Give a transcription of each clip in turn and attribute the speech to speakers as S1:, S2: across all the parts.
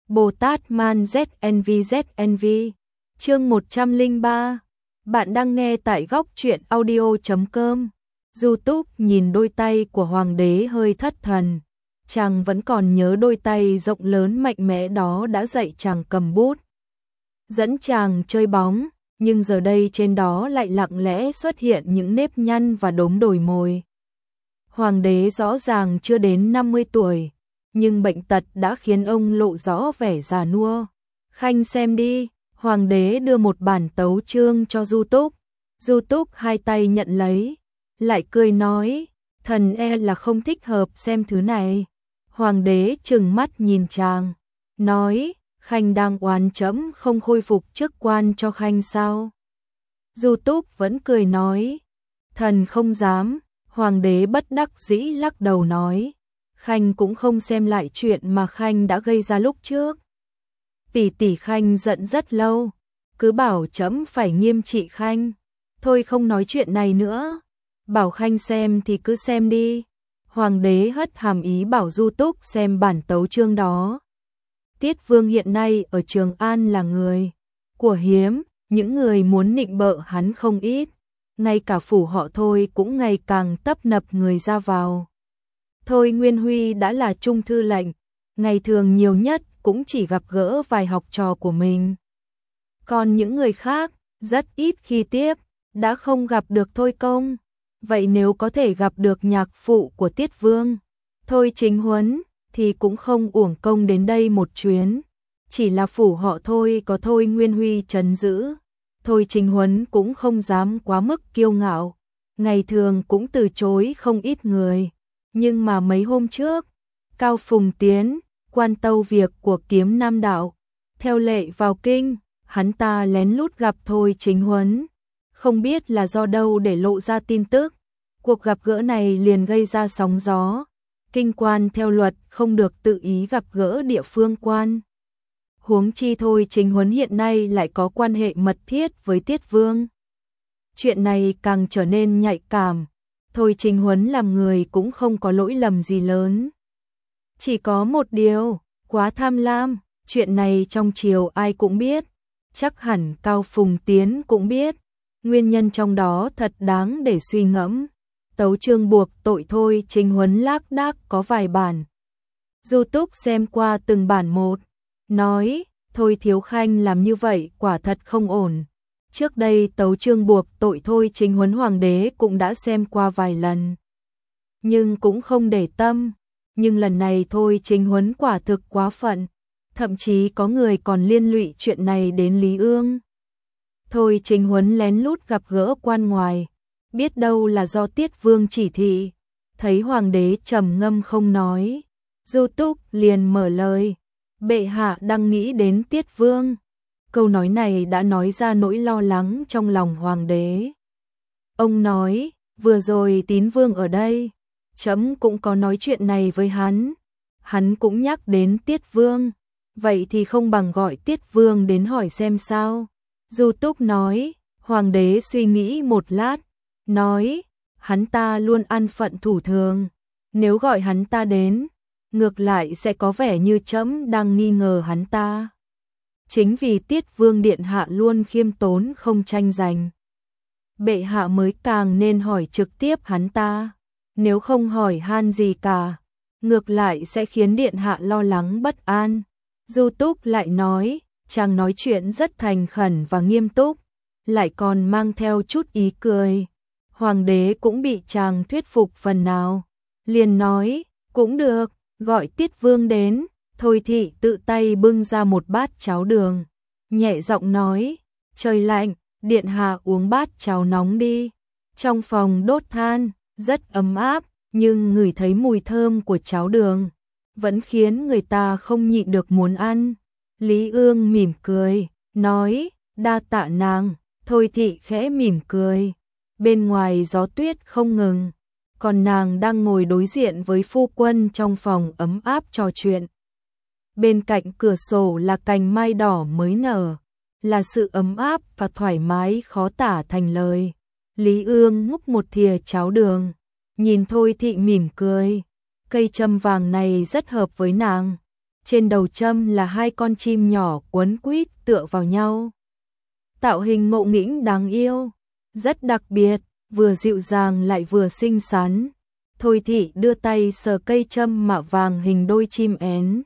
S1: Bồ Tát Man ZNV. Chương 103. Bạn đang nghe tại góc truyện audio.com. YouTube nhìn đôi tay của hoàng đế hơi thất thần. Chàng vẫn còn nhớ đôi tay rộng lớn mạnh mẽ đó đã dạy chàng cầm bút, dẫn chàng chơi bóng, nhưng giờ đây trên đó lại lặng lẽ xuất hiện những nếp nhăn và đốm đồi mồi. Hoàng đế rõ ràng chưa đến 50 tuổi, nhưng bệnh tật đã khiến ông lộ rõ vẻ già nua. Khanh xem đi, hoàng đế đưa một bản tấu chương cho Du Túc. Du Túc hai tay nhận lấy, lại cười nói, thần là không thích hợp xem thứ này. Hoàng đế trừng mắt nhìn chàng, nói, Khanh đang oán trẫm không khôi phục chức quan cho Khanh sao? Du Túc vẫn cười nói, thần không dám. Hoàng đế bất đắc dĩ lắc đầu nói, Khanh cũng không xem lại chuyện mà Khanh đã gây ra lúc trước. Tỷ Khanh giận rất lâu, cứ bảo trẫm phải nghiêm trị Khanh. Thôi không nói chuyện này nữa, bảo Khanh xem thì cứ xem đi. Hoàng đế hất hàm ý bảo Du Túc xem bản tấu chương đó. Tiết Vương hiện nay ở Trường An là người của hiếm, những người muốn nịnh bợ hắn không ít. Ngay cả phủ họ Thôi cũng ngày càng tấp nập người ra vào. Thôi Nguyên Huy đã là trung thư lệnh, ngày thường nhiều nhất cũng chỉ gặp gỡ vài học trò của mình. Còn những người khác, rất ít khi tiếp, đã không gặp được Thôi Công. Vậy nếu có thể gặp được nhạc phụ của Tiết Vương, Thôi Chính Huấn, thì cũng không uổng công đến đây một chuyến. Chỉ là phủ họ Thôi có Thôi Nguyên Huy trấn giữ, Thôi Chính Huấn cũng không dám quá mức kiêu ngạo, ngày thường cũng từ chối không ít người. Nhưng mà mấy hôm trước, Cao Phùng Tiến, quan tâu việc của Kiếm Nam Đạo, theo lệ vào kinh, hắn ta lén lút gặp Thôi Chính Huấn. Không biết là do đâu để lộ ra tin tức, cuộc gặp gỡ này liền gây ra sóng gió. Kinh quan theo luật không được tự ý gặp gỡ địa phương quan. Huống chi Thôi Chính Huấn hiện nay lại có quan hệ mật thiết với Tiết Vương. Chuyện này càng trở nên nhạy cảm. Thôi Chính Huấn làm người cũng không có lỗi lầm gì lớn. Chỉ có một điều, quá tham lam. Chuyện này trong triều ai cũng biết, chắc hẳn Cao Phùng Tiến cũng biết. Nguyên nhân trong đó thật đáng để suy ngẫm. Tấu chương buộc tội Thôi Chính Huấn lác đác có vài bản. Du Túc xem qua từng bản một, nói, Thôi Thiếu Khanh làm như vậy quả thật không ổn. Trước đây tấu chương buộc tội Thôi Chính Huấn hoàng đế cũng đã xem qua vài lần, nhưng cũng không để tâm. Nhưng lần này Thôi Chính Huấn quả thực quá phận, thậm chí có người còn liên lụy chuyện này đến Lý Ương. Thôi Chính Huấn lén lút gặp gỡ quan ngoài, biết đâu là do Tiết Vương chỉ thị. Thấy hoàng đế trầm ngâm không nói, Du Túc liền mở lời, bệ hạ đang nghĩ đến Tiết Vương. Câu nói này đã nói ra nỗi lo lắng trong lòng hoàng đế. Ông nói, vừa rồi Tín Vương ở đây, trẫm cũng có nói chuyện này với hắn cũng nhắc đến Tiết Vương, vậy thì không bằng gọi Tiết Vương đến hỏi xem sao. Du Túc nói, hoàng đế suy nghĩ một lát, nói, hắn ta luôn ăn phận thủ thường, nếu gọi hắn ta đến, ngược lại sẽ có vẻ như trẫm đang nghi ngờ hắn ta. Chính vì Tiết Vương điện hạ luôn khiêm tốn không tranh giành, bệ hạ mới càng nên hỏi trực tiếp hắn ta. Nếu không hỏi han gì cả, ngược lại sẽ khiến điện hạ lo lắng bất an. Du Túc lại nói, chàng nói chuyện rất thành khẩn và nghiêm túc, lại còn mang theo chút ý cười. Hoàng đế cũng bị chàng thuyết phục phần nào, liền nói, cũng được, gọi Tiết Vương đến. Thôi thị tự tay bưng ra một bát cháo đường, nhẹ giọng nói, trời lạnh, điện hạ uống bát cháo nóng đi. Trong phòng đốt than, rất ấm áp, nhưng ngửi thấy mùi thơm của cháo đường, vẫn khiến người ta không nhịn được muốn ăn. Lý Ương mỉm cười, nói, đa tạ nàng. Thôi thị khẽ mỉm cười. Bên ngoài gió tuyết không ngừng, còn nàng đang ngồi đối diện với phu quân trong phòng ấm áp trò chuyện. Bên cạnh cửa sổ là cành mai đỏ mới nở, là sự ấm áp và thoải mái khó tả thành lời. Lý Ương ngúc một thìa cháo đường, nhìn Thôi thị mỉm cười. Cây châm vàng này rất hợp với nàng. trên đầu châm là hai con chim nhỏ quấn quýt tựa vào nhau. Tạo hình ngộ nghĩnh đáng yêu, rất đặc biệt, vừa dịu dàng lại vừa xinh xắn. Thôi Thị đưa tay sờ cây châm mạ vàng hình đôi chim én.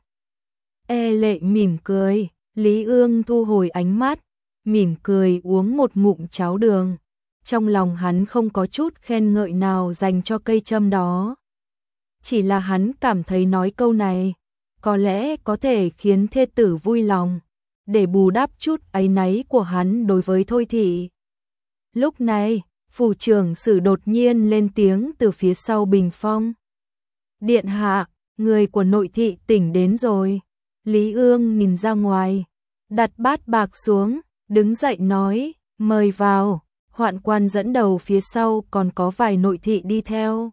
S1: Lệ mỉm cười, Lý Ương thu hồi ánh mắt, mỉm cười uống một ngụm cháo đường. Trong lòng hắn không có chút khen ngợi nào dành cho cây châm đó. Chỉ là hắn cảm thấy nói câu này, có lẽ có thể khiến thê tử vui lòng, để bù đắp chút áy náy của hắn đối với Thôi Thị. Lúc này, phủ trưởng sử đột nhiên lên tiếng từ phía sau bình phong. Điện hạ, người của nội thị tỉnh đến rồi. Lý Ương nhìn ra ngoài, đặt bát bạc xuống, đứng dậy nói, mời vào. Hoạn quan dẫn đầu phía sau còn có vài nội thị đi theo.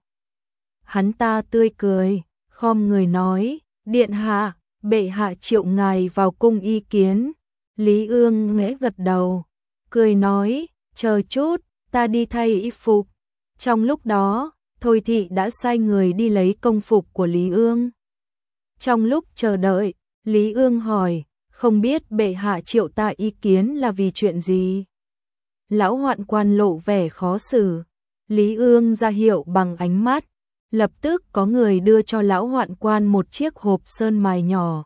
S1: Hắn ta tươi cười, khom người nói, điện hạ, bệ hạ triệu ngài vào cung ý kiến. Lý Ương nghẽ gật đầu, cười nói, chờ chút, ta đi thay y phục. Trong lúc đó, Thôi Thị đã sai người đi lấy công phục của Lý Ương. Trong lúc chờ đợi, Lý Ương hỏi, không biết bệ hạ triệu ta ý kiến là vì chuyện gì? Lão hoạn quan lộ vẻ khó xử. Lý Ương ra hiệu bằng ánh mắt. Lập tức có người đưa cho lão hoạn quan một chiếc hộp sơn mài nhỏ.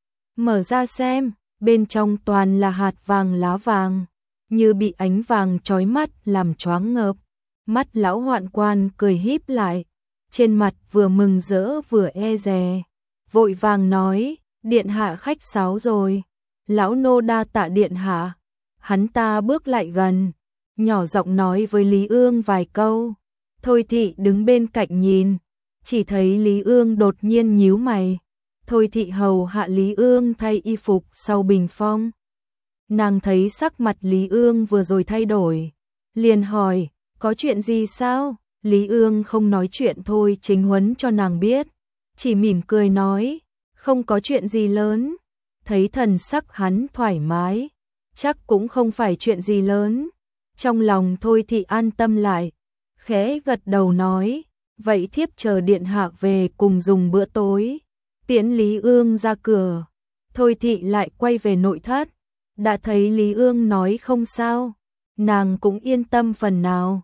S1: Mở ra xem, bên trong toàn là hạt vàng lá vàng, như bị ánh vàng chói mắt làm choáng ngợp. Mắt lão hoạn quan cười híp lại, trên mặt vừa mừng rỡ vừa e dè, vội vàng nói, điện hạ khách sáo rồi, lão nô đa tạ điện hạ. Hắn ta bước lại gần, nhỏ giọng nói với Lý Ương vài câu. Thôi Thị đứng bên cạnh nhìn, chỉ thấy Lý Ương đột nhiên nhíu mày. Thôi Thị hầu hạ Lý Ương thay y phục sau bình phong. Nàng thấy sắc mặt Lý Ương vừa rồi thay đổi, liền hỏi, có chuyện gì sao? Lý Ương không nói chuyện Thôi Chính Huấn cho nàng biết, chỉ mỉm cười nói, không có chuyện gì lớn. Thấy thần sắc hắn thoải mái, chắc cũng không phải chuyện gì lớn. Trong lòng Thôi Thị an tâm lại, khẽ gật đầu nói, vậy thiếp chờ điện hạ về cùng dùng bữa tối. Tiễn Lý Ương ra cửa, Thôi Thị lại quay về nội thất. Đã thấy Lý Ương nói không sao, nàng cũng yên tâm phần nào.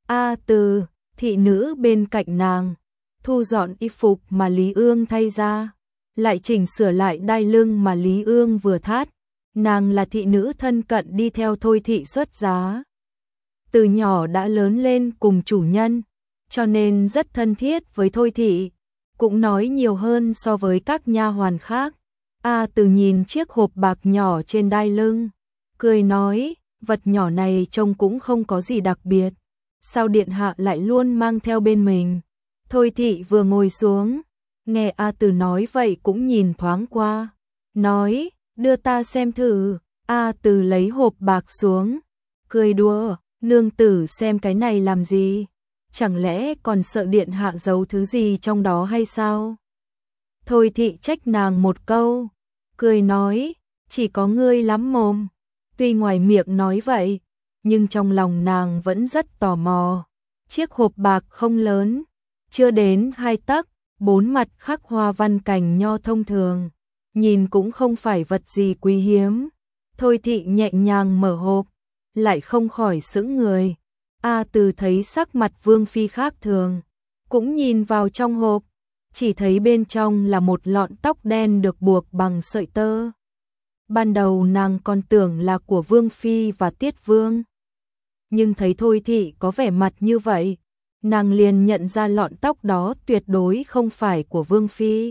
S1: Từ thị nữ bên cạnh nàng thu dọn y phục mà Lý Ương thay ra, lại chỉnh sửa lại đai lưng mà Lý Ương vừa thắt. Nàng là thị nữ thân cận đi theo Thôi Thị xuất giá, từ nhỏ đã lớn lên cùng chủ nhân, cho nên rất thân thiết với Thôi Thị, cũng nói nhiều hơn so với các nha hoàn khác. Từ nhìn chiếc hộp bạc nhỏ trên đai lưng, cười nói, vật nhỏ này trông cũng không có gì đặc biệt, sao điện hạ lại luôn mang theo bên mình? Thôi Thị vừa ngồi xuống, nghe Từ nói vậy cũng nhìn thoáng qua, nói, đưa ta xem thử. Từ lấy hộp bạc xuống, cười đùa, nương tử xem cái này làm gì? Chẳng lẽ còn sợ điện hạ giấu thứ gì trong đó hay sao? Thôi Thị trách nàng một câu, cười nói, chỉ có ngươi lắm mồm. Tuy ngoài miệng nói vậy, nhưng trong lòng nàng vẫn rất tò mò. Chiếc hộp bạc không lớn, chưa đến 2 tấc, 4 mặt khắc hoa văn cành nho thông thường, nhìn cũng không phải vật gì quý hiếm. Thôi Thị nhẹ nhàng mở hộp, lại không khỏi sững người. Từ thấy sắc mặt Vương phi khác thường, cũng nhìn vào trong hộp, chỉ thấy bên trong là một lọn tóc đen được buộc bằng sợi tơ. Ban đầu nàng còn tưởng là của Vương phi và Tiết Vương, nhưng thấy Thôi Thị có vẻ mặt như vậy, nàng liền nhận ra lọn tóc đó tuyệt đối không phải của Vương phi.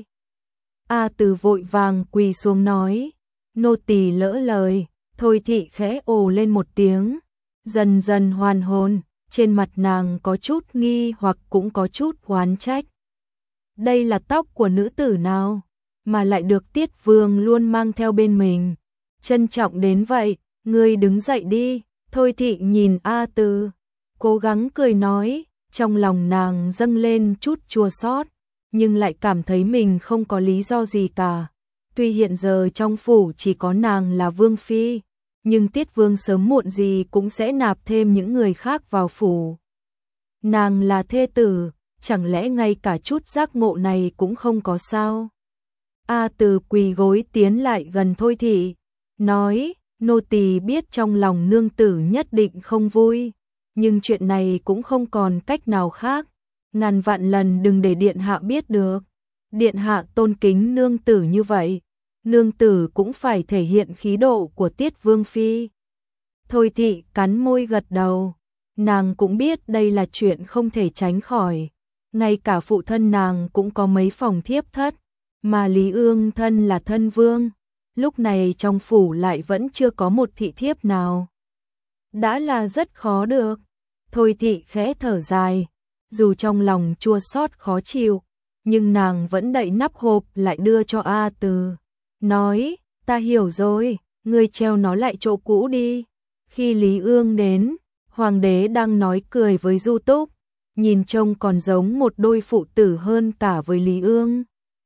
S1: Từ vội vàng quỳ xuống nói, nô tỳ lỡ lời. Thôi Thị khẽ ồ lên một tiếng, dần dần hoàn hồn, trên mặt nàng có chút nghi hoặc cũng có chút oán trách. Đây là tóc của nữ tử nào mà lại được Tiết Vương luôn mang theo bên mình, trân trọng đến vậy? Ngươi đứng dậy đi. Thôi Thị nhìn Từ, cố gắng cười nói, trong lòng nàng dâng lên chút chua xót, nhưng lại cảm thấy mình không có lý do gì cả. Tuy hiện giờ trong phủ chỉ có nàng là Vương phi, nhưng Tiết Vương sớm muộn gì cũng sẽ nạp thêm những người khác vào phủ. Nàng là thê tử, chẳng lẽ ngay cả chút giác ngộ này cũng không có sao? A Từ quỳ gối tiến lại gần Thôi Thị, nói, nô tỳ biết trong lòng nương tử nhất định không vui, nhưng chuyện này cũng không còn cách nào khác, ngàn vạn lần đừng để điện hạ biết được. Điện hạ tôn kính nương tử như vậy, nương tử cũng phải thể hiện khí độ của Tiết Vương phi. Thôi Thị cắn môi gật đầu, nàng cũng biết đây là chuyện không thể tránh khỏi, ngay cả phụ thân nàng cũng có mấy phòng thiếp thất, mà Lý Ương thân là thân vương, lúc này trong phủ lại vẫn chưa có một thị thiếp nào. Đã là rất khó được. Thôi Thị khẽ thở dài, dù trong lòng chua xót khó chịu, nhưng nàng vẫn đậy nắp hộp lại đưa cho A Từ, nói, ta hiểu rồi, ngươi treo nó lại chỗ cũ đi. Khi Lý Ương đến, hoàng đế đang nói cười với Du Túc, nhìn trông còn giống một đôi phụ tử hơn cả với Lý Ương.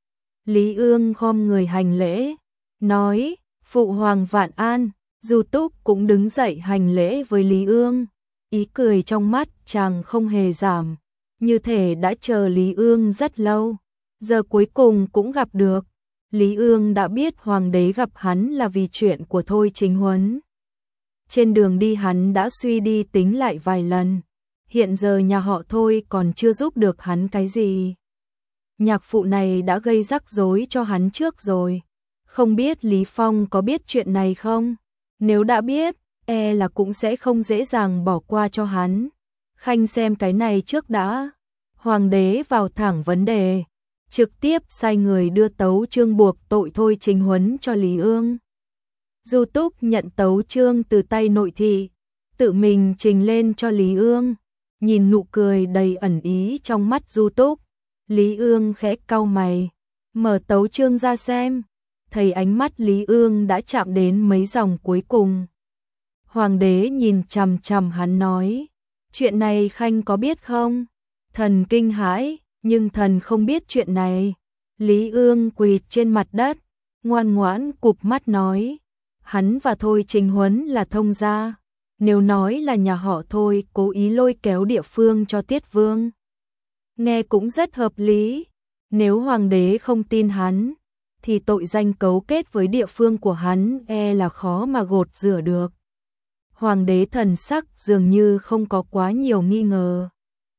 S1: Lý Ương khom người hành lễ, nói, phụ hoàng vạn an. Du Túc cũng đứng dậy hành lễ với Lý Ương, ý cười trong mắt chàng không hề giảm, như thể đã chờ Lý Ương rất lâu, giờ cuối cùng cũng gặp được. Lý Ương đã biết hoàng đế gặp hắn là vì chuyện của Thôi Chính Huấn. Trên đường đi hắn đã suy đi tính lại vài lần, hiện giờ nhà họ Thôi còn chưa giúp được hắn cái gì. Nhạc phụ này đã gây rắc rối cho hắn trước rồi, không biết Lý Phong có biết chuyện này không? Nếu đã biết, e là cũng sẽ không dễ dàng bỏ qua cho hắn. Khanh xem cái này trước đã. Hoàng đế vào thẳng vấn đề, trực tiếp sai người đưa tấu chương buộc tội Thôi Chính Huấn cho Lý Ương. Du Túc nhận tấu chương từ tay nội thị, tự mình trình lên cho Lý Ương, nhìn nụ cười đầy ẩn ý trong mắt Du Túc. Lý Ương khẽ cau mày, mở tấu chương ra xem, thấy ánh mắt Lý Ương đã chạm đến mấy dòng cuối cùng. Hoàng đế nhìn chằm chằm hắn nói, chuyện này Khanh có biết không? Thần kinh hãi, nhưng thần không biết chuyện này. Lý Ương quỳ trên mặt đất, ngoan ngoãn cụp mắt nói, hắn và Thôi Chính Huấn là thông gia, nếu nói là nhà họ Thôi cố ý lôi kéo địa phương cho Tiết Vương, nghe cũng rất hợp lý. Nếu hoàng đế không tin hắn, thì tội danh cấu kết với địa phương của hắn e là khó mà gột rửa được. Hoàng đế thần sắc dường như không có quá nhiều nghi ngờ,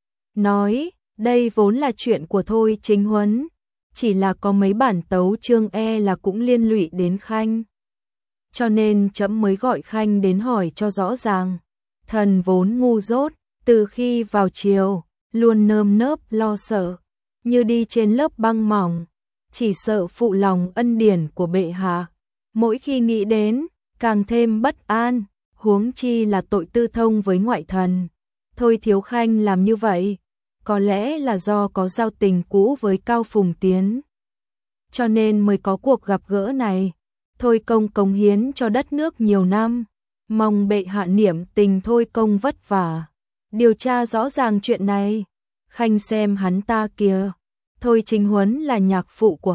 S1: nói, đây vốn là chuyện của Thôi Chính Huấn, chỉ là có mấy bản tấu chương e là cũng liên lụy đến Khanh, cho nên trẫm mới gọi Khanh đến hỏi cho rõ ràng. Thần vốn ngu dốt, từ khi vào triều luôn nơm nớp lo sợ, như đi trên lớp băng mỏng, chỉ sợ phụ lòng ân điển của bệ hạ. Mỗi khi nghĩ đến, càng thêm bất an, huống chi là tội tư thông với ngoại thần. Thôi Thiếu Khanh làm như vậy, có lẽ là do có giao tình cũ với Cao Phùng Tiến, cho nên mới có cuộc gặp gỡ này. Thôi Công cống hiến cho đất nước nhiều năm, mong bệ hạ niệm tình Thôi Công vất vả, điều tra rõ ràng chuyện này. Khanh xem hắn ta kìa, Thôi Chính Huấn là nhạc phụ của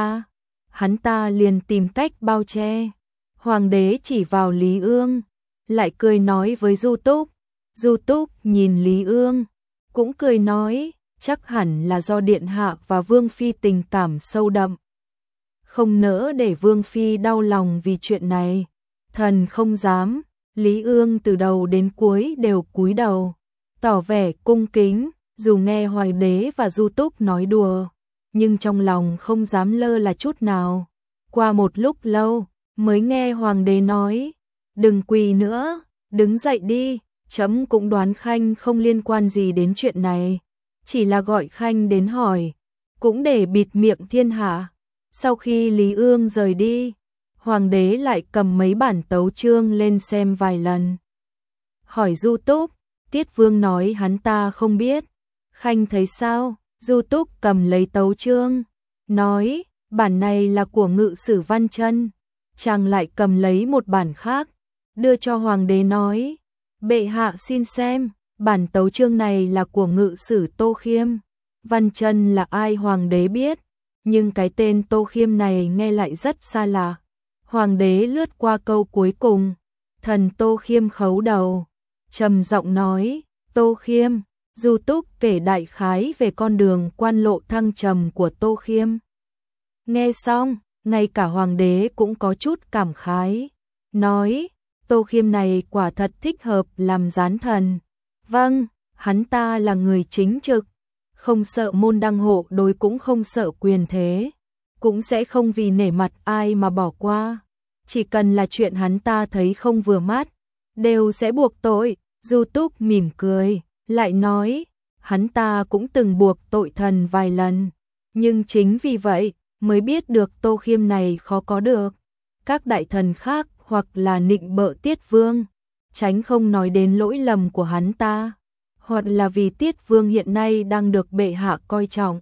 S1: hắn ta liền tìm cách bao che. Hoàng đế chỉ vào Lý Ương, lại cười nói với Du Túc. Du Túc nhìn Lý Ương, cũng cười nói, chắc hẳn là do điện hạ và Vương phi tình cảm sâu đậm, không nỡ để Vương phi đau lòng vì chuyện này. Thần không dám. Lý Ương từ đầu đến cuối đều cúi đầu, tỏ vẻ cung kính, dù nghe hoàng đế và Du Túc nói đùa, nhưng trong lòng không dám lơ là chút nào. Qua một lúc lâu, mới nghe hoàng đế nói, đừng quỳ nữa, đứng dậy đi, trẫm cũng đoán Khanh không liên quan gì đến chuyện này, chỉ là gọi Khanh đến hỏi, cũng để bịt miệng thiên hạ. Sau khi Lý Ương rời đi, hoàng đế lại cầm mấy bản tấu chương lên xem vài lần. Hỏi Du Túc, Tiết Vương nói hắn ta không biết, Khanh thấy sao? Du Túc cầm lấy tấu chương, nói, bản này là của ngự sử Văn Chân. Chàng lại cầm lấy một bản khác, đưa cho hoàng đế nói, bệ hạ xin xem, bản tấu chương này là của ngự sử Tô Khiêm. Văn Chân là ai hoàng đế biết, nhưng cái tên Tô Khiêm này nghe lại rất xa lạ. Hoàng đế lướt qua câu cuối cùng, thần Tô Khiêm khấu đầu, trầm giọng nói, Tô Khiêm. Du Túc kể đại khái về con đường quan lộ thăng trầm của Tô Khiêm. Nghe xong, ngay cả hoàng đế cũng có chút cảm khái, nói, Tô Khiêm này quả thật thích hợp làm gián thần. Vâng, hắn ta là người chính trực, không sợ môn đăng hộ đối cũng không sợ quyền thế, cũng sẽ không vì nể mặt ai mà bỏ qua. Chỉ cần là chuyện hắn ta thấy không vừa mắt, đều sẽ buộc tội. Du Túc mỉm cười, lại nói, hắn ta cũng từng buộc tội thần vài lần, nhưng chính vì vậy mới biết được Tô Khiêm này khó có được. Các đại thần khác hoặc là nịnh bợ Tiết Vương, tránh không nói đến lỗi lầm của hắn ta, hoặc là vì Tiết Vương hiện nay đang được bệ hạ coi trọng,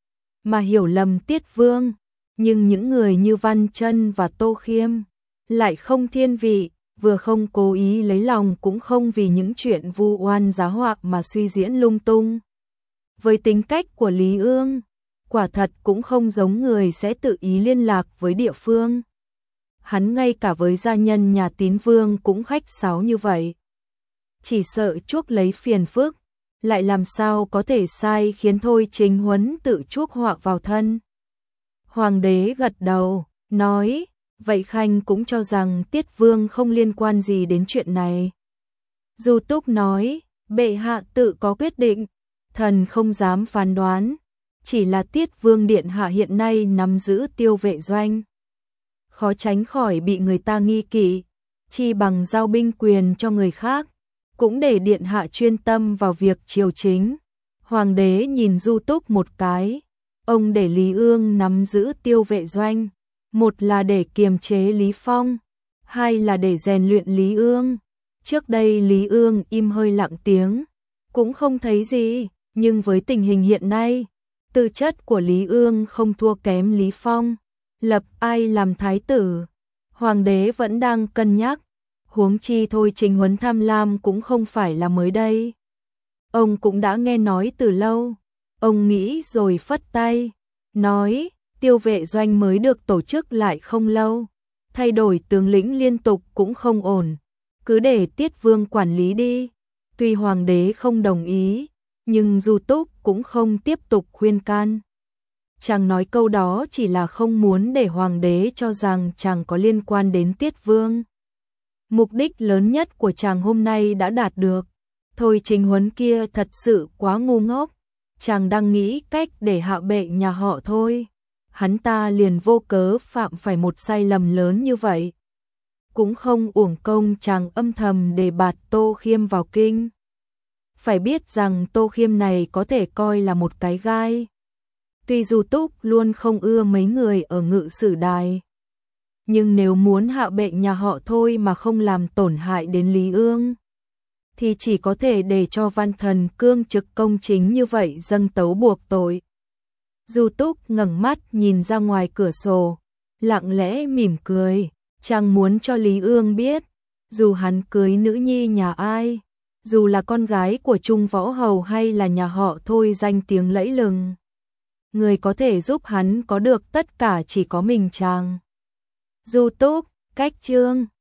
S1: mà hiểu lầm Tiết Vương. Nhưng những người như Văn Trân và Tô Khiêm lại không thiên vị, vừa không cố ý lấy lòng cũng không vì những chuyện vu oan giá họa mà suy diễn lung tung. Với tính cách của Lý Ương, quả thật cũng không giống người sẽ tự ý liên lạc với địa phương. Hắn ngay cả với gia nhân nhà Tín Vương cũng khách sáo như vậy. Chỉ sợ chuốc lấy phiền phức, lại làm sao có thể sai khiến Thôi Chính Huấn tự chuốc họa vào thân. Hoàng đế gật đầu, nói, vậy Khanh cũng cho rằng Tiết Vương không liên quan gì đến chuyện này. Du Túc nói, bệ hạ tự có quyết định, thần không dám phán đoán, chỉ là Tiết Vương điện hạ hiện nay nắm giữ Tiêu Vệ doanh, khó tránh khỏi bị người ta nghi kỵ, chi bằng giao binh quyền cho người khác, cũng để điện hạ chuyên tâm vào việc triều chính. Hoàng đế nhìn Du Túc một cái, ông để Lý Ương nắm giữ Tiêu Vệ doanh, một là để kiềm chế Lý Phong, hai là để rèn luyện Lý Ương. Trước đây Lý Ương im hơi lặng tiếng, cũng không thấy gì, nhưng với tình hình hiện nay, tư chất của Lý Ương không thua kém Lý Phong, lập ai làm thái tử, hoàng đế vẫn đang cân nhắc, huống chi Thôi Chính Huấn tham lam cũng không phải là mới đây. Ông cũng đã nghe nói từ lâu, ông nghĩ rồi phất tay, nói, Tiêu Vệ doanh mới được tổ chức lại không lâu, thay đổi tướng lĩnh liên tục cũng không ổn, cứ để Tiết Vương quản lý đi. Tuy hoàng đế không đồng ý, nhưng Du Túc cũng không tiếp tục khuyên can. Chàng nói câu đó chỉ là không muốn để hoàng đế cho rằng chàng có liên quan đến Tiết Vương. Mục đích lớn nhất của chàng hôm nay đã đạt được. Thôi Chính Huấn kia thật sự quá ngu ngốc, chàng đang nghĩ cách để hạ bệ nhà họ Thôi, hắn ta liền vô cớ phạm phải một sai lầm lớn như vậy. Cũng không uổng công chàng âm thầm đề bạt Tô Khiêm vào kinh. Phải biết rằng Tô Khiêm này có thể coi là một cái gai. Tuy Du Túc luôn không ưa mấy người ở Ngự Sử Đài, nhưng nếu muốn hạ bệ nhà họ Thôi mà không làm tổn hại đến Lý Ương, thì chỉ có thể để cho Văn Thần cương trực công chính như vậy dâng tấu buộc tội. Du Túc ngẩng mắt nhìn ra ngoài cửa sổ, lặng lẽ mỉm cười, chàng muốn cho Lý Ương biết, dù hắn cưới nữ nhi nhà ai, dù là con gái của Trung Võ Hầu hay là nhà họ Thôi danh tiếng lẫy lừng, người có thể giúp hắn có được tất cả chỉ có mình chàng. Du Túc, cách chương